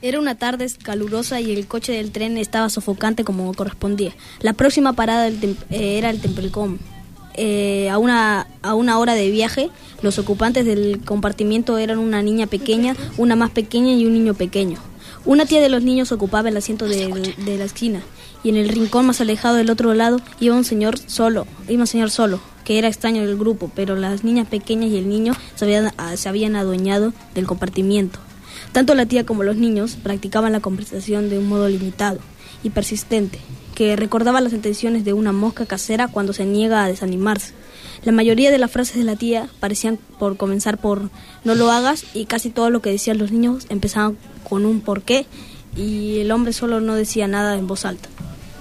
Era una tarde calurosa y el coche del tren estaba sofocante como correspondía. La próxima parada del tem- eh, era el Templecom. Eh, a, una, a una hora de viaje, los ocupantes del compartimiento eran una niña pequeña, una más pequeña y un niño pequeño. Una tía de los niños ocupaba el asiento de, de la esquina, y en el rincón más alejado del otro lado iba un señor solo, iba un señor solo, que era extraño del grupo, pero las niñas pequeñas y el niño se habían, se habían adueñado del compartimiento. Tanto la tía como los niños practicaban la conversación de un modo limitado y persistente, que recordaba las intenciones de una mosca casera cuando se niega a desanimarse. La mayoría de las frases de la tía parecían por comenzar por no lo hagas, y casi todo lo que decían los niños empezaban con un por qué, y el hombre solo no decía nada en voz alta.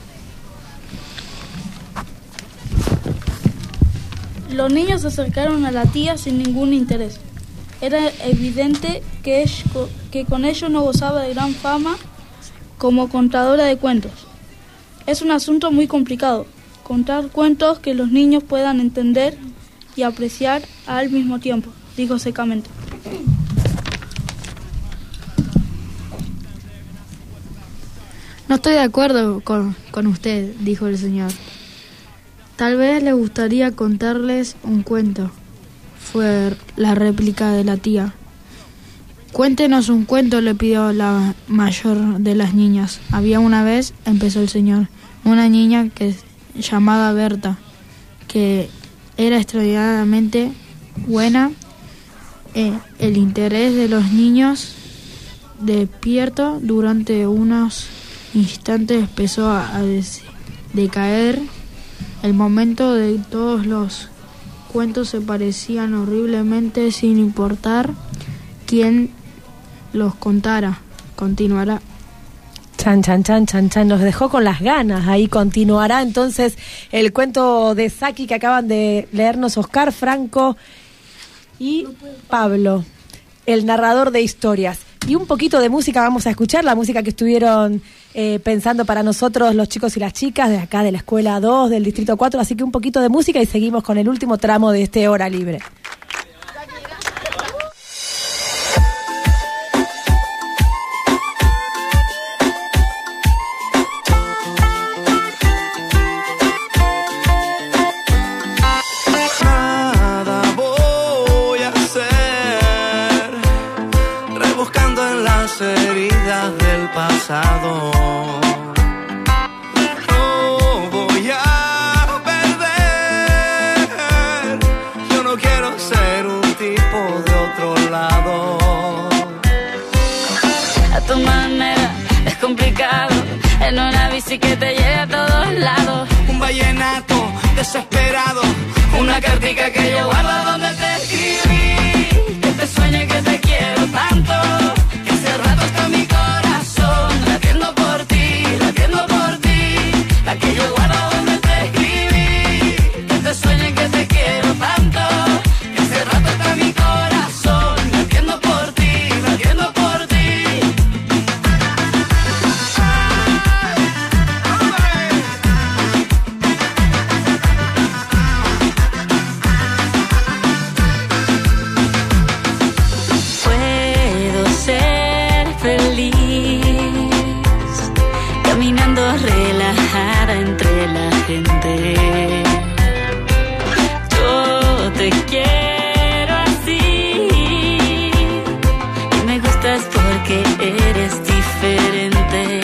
Los niños se acercaron a la tía sin ningún interés. Era evidente que, ella, que con ello no gozaba de gran fama como contadora de cuentos. Es un asunto muy complicado, contar cuentos que los niños puedan entender y apreciar al mismo tiempo, dijo secamente. No estoy de acuerdo con, con usted, dijo el señor. Tal vez le gustaría contarles un cuento, fue la réplica de la tía. Cuéntenos un cuento, le pidió la mayor de las niñas. Había una vez, empezó el señor, una niña que llamada Berta, que era extraordinariamente buena. Eh, el interés de los niños despierto durante unos instantes empezó a, a des- decaer. El momento de todos los cuentos se parecían horriblemente sin importar quién los contara. Continuará. Chan, chan, chan, chan, chan. Nos dejó con las ganas. Ahí continuará entonces el cuento de Saki que acaban de leernos Oscar, Franco y Pablo, el narrador de historias. Y un poquito de música vamos a escuchar, la música que estuvieron eh, pensando para nosotros los chicos y las chicas de acá de la Escuela dos, del Distrito cuatro. Así que un poquito de música y seguimos con el último tramo de este Hora Libre. Heridas del pasado, no voy a perder. Yo no quiero ser un tipo de otro lado. A tu manera es complicado, en una bici que te lleve a todos lados. Un vallenato desesperado, una cartica que yo guardo donde te escribí. Que te sueñe que te quiero tanto. Hace rato está mi corazón latiendo por ti, latiendo por ti. La que yo guardo donde te escribí. Que te sueñe que te quiero tanto. Que hace rato está mi corazón latiendo por ti, latiendo por ti. Puedo ser feliz, caminando relajada entre la gente. Yo te quiero así y me gustas porque eres diferente.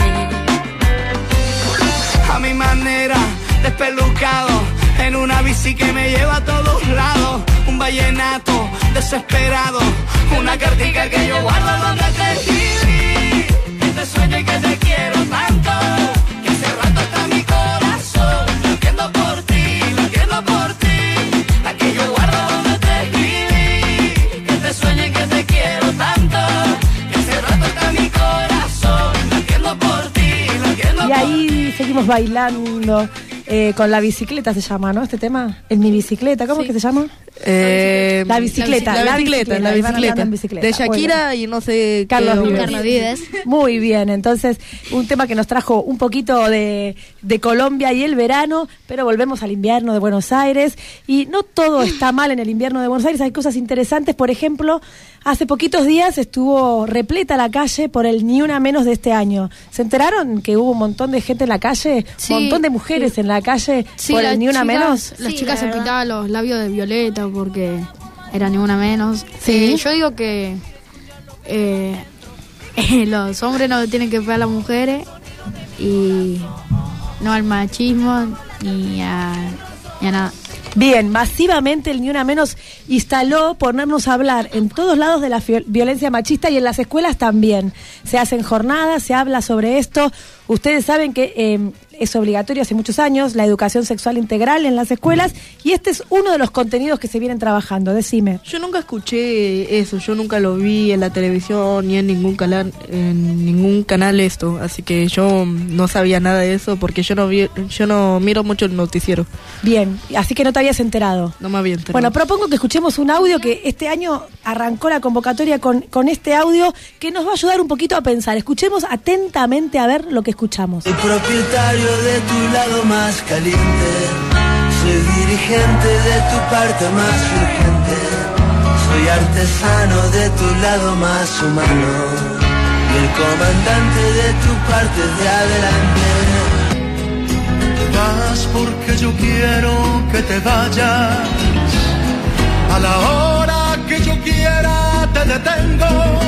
A mi manera, despelucado, en una bici que me lleva a todos lados. Un vallenato desesperado, una cartica que yo guardo donde te escribí. Que te sueñe que te quiero tanto. Que hace rato está mi corazón latiendo por ti, latiendo por ti. La que yo guardo donde te escribí. Que te sueñe que te quiero tanto. Que hace rato está mi corazón latiendo por ti, latiendo Y ahí seguimos bailando. Eh, con la bicicleta se llama, ¿no? Este tema, en mi bicicleta, ¿cómo Sí. es que se llama? Eh, la bicicleta, la, la bicicleta, la bicicleta, bicicleta, en bicicleta. de Shakira bueno. Y no sé Carlos qué, Vives. Carlos Vives. Muy bien, entonces un tema que nos trajo un poquito de, de Colombia y el verano, pero volvemos al invierno de Buenos Aires y no todo está mal en el invierno de Buenos Aires, hay cosas interesantes, por ejemplo, hace poquitos días estuvo repleta la calle por el Ni Una Menos de este año. ¿Se enteraron que hubo un montón de gente en la calle, sí, un montón de mujeres sí. en la calle sí, por el Ni Una chicas, Menos? Las sí, chicas se verdad. pintaban los labios de violeta porque era Ni Una Menos. Sí. Eh, yo digo que eh, los hombres no tienen que pegar a las mujeres y no al machismo ni a, ni a nada. Bien, masivamente el Ni Una Menos instaló ponernos a hablar en todos lados de la violencia machista y en las escuelas también. Se hacen jornadas, se habla sobre esto. Ustedes saben que eh, es obligatorio hace muchos años la educación sexual integral en las escuelas y este es uno de los contenidos que se vienen trabajando. Decime. Yo nunca escuché eso, yo nunca lo vi en la televisión ni en ningún canal, en ningún canal esto, así que yo no sabía nada de eso porque yo no vi, yo no miro mucho el noticiero. Bien, así que no te habías enterado. No me había enterado. Bueno, propongo que escuchemos un audio que este año arrancó la convocatoria con, con este audio que nos va a ayudar un poquito a pensar. Escuchemos atentamente a ver lo que escuchamos. El propietario de tu lado más caliente, soy dirigente de tu parte más urgente, soy artesano de tu lado más humano y el comandante de tu parte de adelante. Te vas porque yo quiero que te vayas, a la hora que yo quiera te detengo.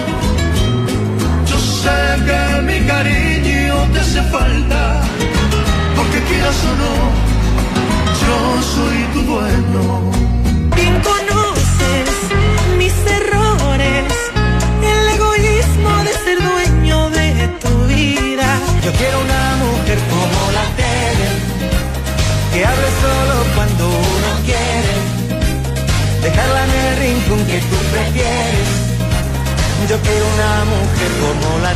Yo sé que mi cariño te hace falta, porque quieras o no, yo soy tu dueño. Bien conoces mis errores, el egoísmo de ser dueño de tu vida. Yo quiero una mujer como la tele, que hable solo cuando uno quiere, dejarla en el rincón que tú prefieres. Yo quiero una mujer como la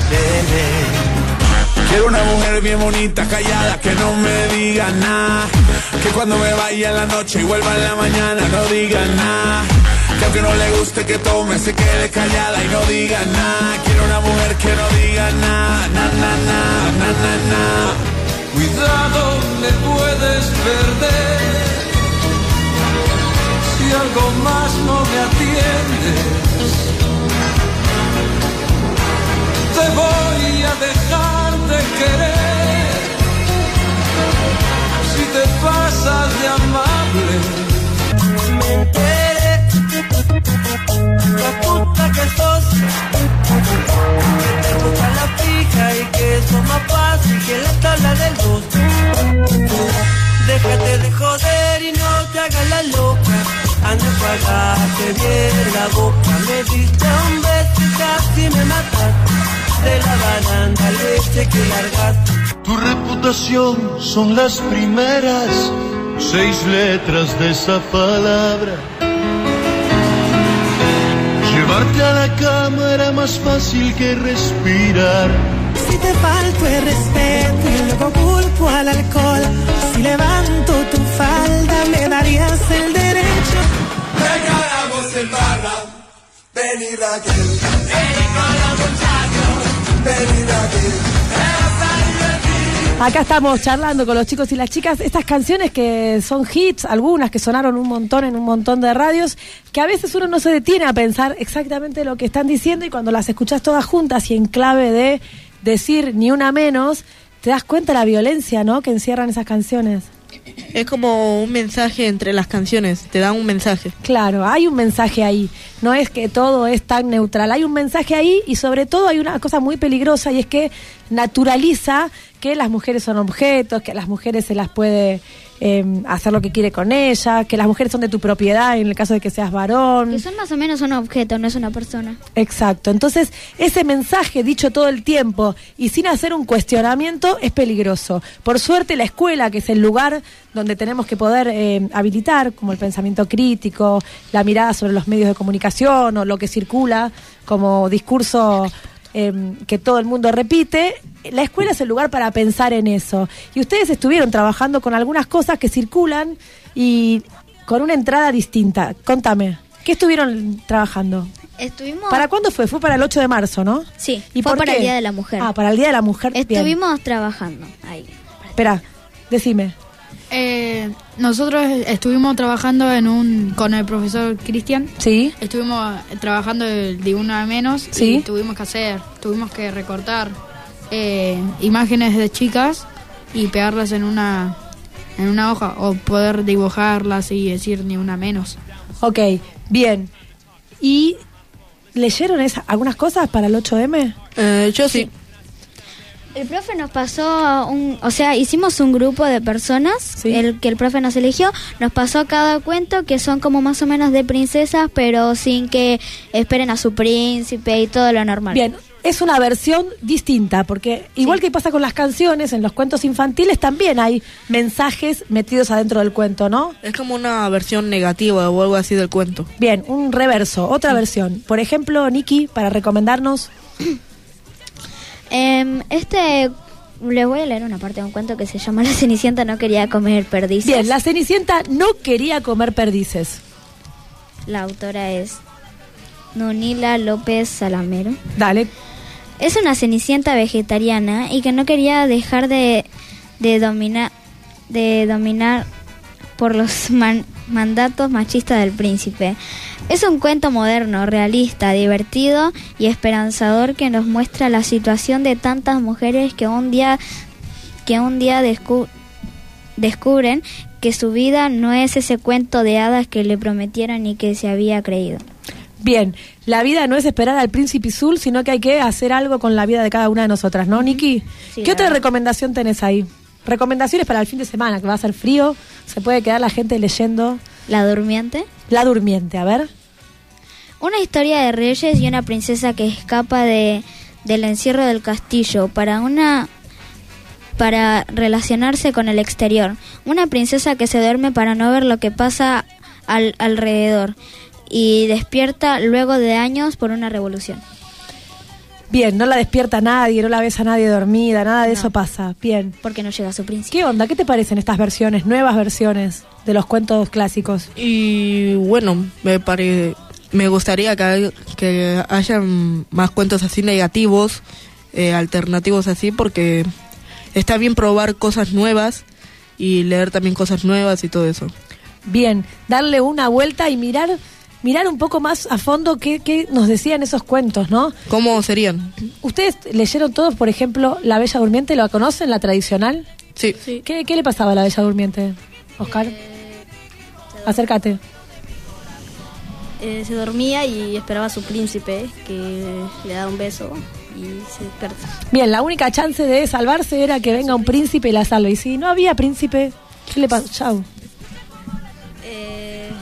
tele. Quiero una mujer bien bonita, callada, que no me diga nada, que cuando me vaya en la noche y vuelva en la mañana no diga nada, que aunque no le guste que tome se quede callada y no diga nada. Quiero una mujer que no diga nada, na na na, na na na. Cuidado, me puedes perder si algo más no me atiendes. Te voy a dejar de querer si te pasas de amable. Me enteré, la puta que sos, que te gusta la fija y que eso más fácil que la tabla del dos. Déjate de joder y no te hagas la loca, anda a pagarte bien la boca. Me diste un beso y casi me mataste, de la baranda leche que largaste. Tu reputación son las primeras seis letras de esa palabra. Llevarte a la cama era más fácil que respirar. Si te falto el respeto y luego culpo al alcohol, si levanto tu falda me darías el derecho. Regalamos en barra, ven Raquel, ven con los muchachos, ven Raquel. Acá estamos charlando con los chicos y las chicas, estas canciones que son hits, algunas que sonaron un montón en un montón de radios, que a veces uno no se detiene a pensar exactamente lo que están diciendo y cuando las escuchás todas juntas y en clave de decir ni una menos, te das cuenta de la violencia, ¿no?, que encierran esas canciones. Es como un mensaje entre las canciones, te dan un mensaje. Claro, hay un mensaje ahí, no es que todo es tan neutral, hay un mensaje ahí y sobre todo hay una cosa muy peligrosa y es que naturaliza que las mujeres son objetos, que a las mujeres se las puede eh, hacer lo que quiere con ellas, que las mujeres son de tu propiedad en el caso de que seas varón. Que son más o menos un objeto, no es una persona. Exacto, entonces ese mensaje dicho todo el tiempo y sin hacer un cuestionamiento es peligroso. Por suerte la escuela, que es el lugar donde tenemos que poder eh, habilitar, como el pensamiento crítico, la mirada sobre los medios de comunicación o lo que circula como discurso eh, que todo el mundo repite, la escuela es el lugar para pensar en eso. Y ustedes estuvieron trabajando con algunas cosas que circulan y con una entrada distinta. Contame, ¿qué estuvieron trabajando? Estuvimos... ¿Para cuándo fue? Fue para el ocho de marzo, ¿no? Sí, ¿Y fue por para qué? el Día de la Mujer. Ah, para el Día de la Mujer. Estuvimos Bien. trabajando ahí. Espera, decime. Eh, nosotros estuvimos trabajando en un con el profesor Cristian. Sí. Estuvimos trabajando de, de una a menos. Sí. Y tuvimos que hacer, tuvimos que recortar eh, imágenes de chicas y pegarlas en una en una hoja o poder dibujarlas y decir ni una menos. Ok, bien. ¿Y leyeron esa, algunas cosas para el ocho eme? Eh, yo sí. El profe nos pasó, un, o sea, hicimos un grupo de personas, ¿sí? el que el profe nos eligió, nos pasó cada cuento que son como más o menos de princesas, pero sin que esperen a su príncipe y todo lo normal. Bien, es una versión distinta, porque igual sí. que pasa con las canciones, en los cuentos infantiles también hay mensajes metidos adentro del cuento, ¿no? Es como una versión negativa o algo así del cuento. Bien, un reverso, otra sí. versión. Por ejemplo, Nikki, para recomendarnos... Um, este, les voy a leer una parte de un cuento que se llama La Cenicienta no quería comer perdices. Bien, La Cenicienta no quería comer perdices. La autora es Nunila López Salamero. Dale. Es una cenicienta vegetariana y que no quería dejar de, de dominar de dominar por los man, mandatos machistas del príncipe. Es un cuento moderno, realista, divertido y esperanzador que nos muestra la situación de tantas mujeres que un día que un día descu- descubren que su vida no es ese cuento de hadas que le prometieron y que se había creído. Bien, la vida no es esperar al príncipe azul, sino que hay que hacer algo con la vida de cada una de nosotras, ¿no, Nikki? Sí, ¿Qué otra verdad. recomendación tenés ahí? Recomendaciones para el fin de semana, que va a ser frío, se puede quedar la gente leyendo. La Durmiente. La Durmiente, a ver. Una historia de reyes y una princesa que escapa de del encierro del castillo para una para relacionarse con el exterior. Una princesa que se duerme para no ver lo que pasa al, alrededor y despierta luego de años por una revolución. Bien, no la despierta nadie, no la ves a nadie dormida, nada de no. eso pasa. Bien. Porque no llega a su príncipe. ¿Qué onda? ¿Qué te parecen estas versiones, nuevas versiones de los cuentos clásicos? Y bueno, me pare... me gustaría que, que hayan más cuentos así negativos, eh, alternativos así, porque está bien probar cosas nuevas y leer también cosas nuevas y todo eso. Bien, darle una vuelta y mirar... mirar un poco más a fondo qué, qué nos decían esos cuentos, ¿no? ¿Cómo serían? ¿Ustedes leyeron todos, por ejemplo, La Bella Durmiente? ¿Lo conocen, la tradicional? Sí. sí. ¿Qué, ¿Qué le pasaba a la Bella Durmiente, Oscar? Eh, Acércate. Eh, se dormía y esperaba a su príncipe, que le daba un beso y se desperta. Bien, la única chance de salvarse era que venga un príncipe y la salve. Y si no había príncipe, ¿qué le pasó? Chau. Eh...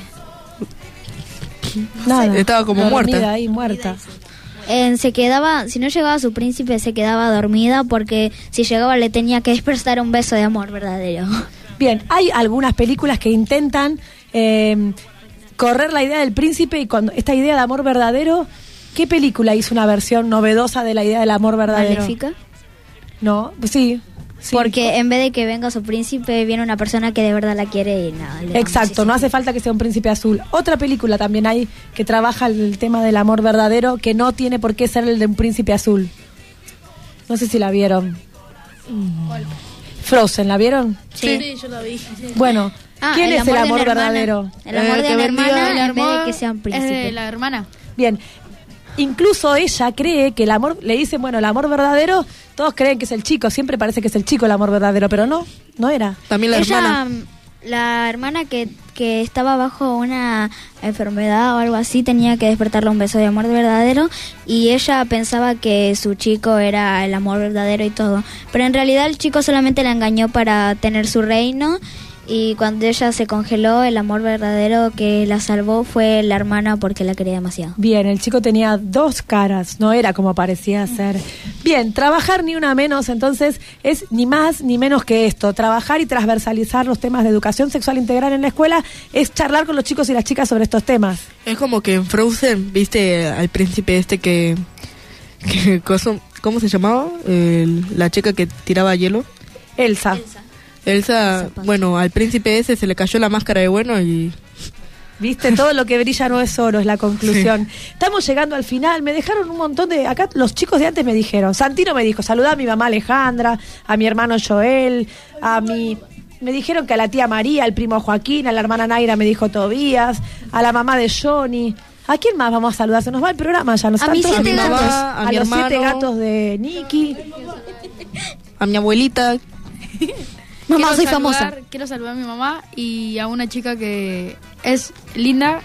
Nada, estaba como muerta. Ahí, muerta. Eh, se quedaba, si no llegaba su príncipe, se quedaba dormida porque si llegaba le tenía que despertar un beso de amor verdadero. Bien, hay algunas películas que intentan eh, correr la idea del príncipe y cuando esta idea de amor verdadero, ¿qué película hizo una versión novedosa de la idea del amor verdadero? ¿Maléfica? No, sí. Sí. Porque en vez de que venga su príncipe, viene una persona que de verdad la quiere y nada. Exacto, no hace falta que sea un príncipe azul. Otra película también hay que trabaja el tema del amor verdadero, que no tiene por qué ser el de un príncipe azul. No sé si la vieron. ¿Cuál? Frozen, ¿la vieron? Sí, sí yo la vi. Sí. Bueno, ah, ¿quién el es el amor verdadero? El amor eh, de una hermana en vez de que sea un príncipe. Eh, la hermana. Bien. Incluso ella cree que el amor, le dicen, bueno, el amor verdadero, todos creen que es el chico, siempre parece que es el chico el amor verdadero, pero no, no era. También la ella, hermana. La hermana que, que estaba bajo una enfermedad o algo así, tenía que despertarle un beso de amor verdadero y ella pensaba que su chico era el amor verdadero y todo. Pero en realidad el chico solamente la engañó para tener su reino. Y cuando ella se congeló, el amor verdadero que la salvó fue la hermana porque la quería demasiado. Bien, el chico tenía dos caras, no era como parecía ser. Bien, trabajar ni una menos, entonces es ni más ni menos que esto. Trabajar y transversalizar los temas de educación sexual integral en la escuela es charlar con los chicos y las chicas sobre estos temas. Es como que en Frozen, viste al príncipe este que... que ¿cómo se llamaba? El, la chica que tiraba hielo. Elsa. Elsa. Elsa, bueno, al príncipe ese se le cayó la máscara de bueno y Viste, todo lo que brilla no es oro, es la conclusión. Sí. Estamos llegando al final, me dejaron un montón de... Acá los chicos de antes me dijeron, Santino me dijo, saludá a mi mamá Alejandra, a mi hermano Joel, a mi... Me dijeron que a la tía María, al primo Joaquín, a la hermana Naira me dijo Tobías, a la mamá de Johnny. ¿A quién más vamos a saludar? Se nos va el programa ya. Nos a mis siete gatos. A, a mi los hermano, siete gatos de Nicky. A mi abuelita. Mamá, quiero soy saludar, famosa. Quiero saludar a mi mamá y a una chica que es linda.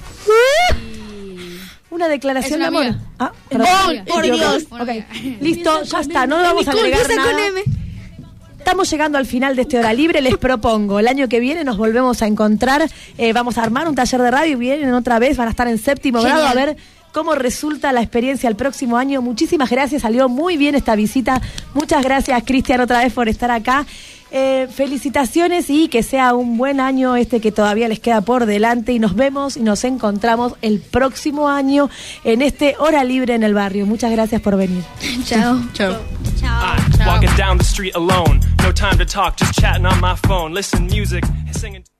Una declaración es una de amor. amiga. Ah, oh, por Dios. Okay. Listo, ya está. No vamos a agregar nada. Estamos llegando al final de este Hora Libre. Les propongo, el año que viene nos volvemos a encontrar. Eh, vamos a armar un taller de radio. Vienen otra vez, van a estar en séptimo Genial. grado a ver cómo resulta la experiencia el próximo año. Muchísimas gracias, salió muy bien esta visita. Muchas gracias, Cristian, otra vez por estar acá. Eh, felicitaciones y que sea un buen año este que todavía les queda por delante. Y nos vemos y nos encontramos el próximo año en este Hora Libre en el Barrio. Muchas gracias por venir. Chao. Chao. I'm walking down the street alone. No time to talk, just chatting on my phone. Listen, music, singing.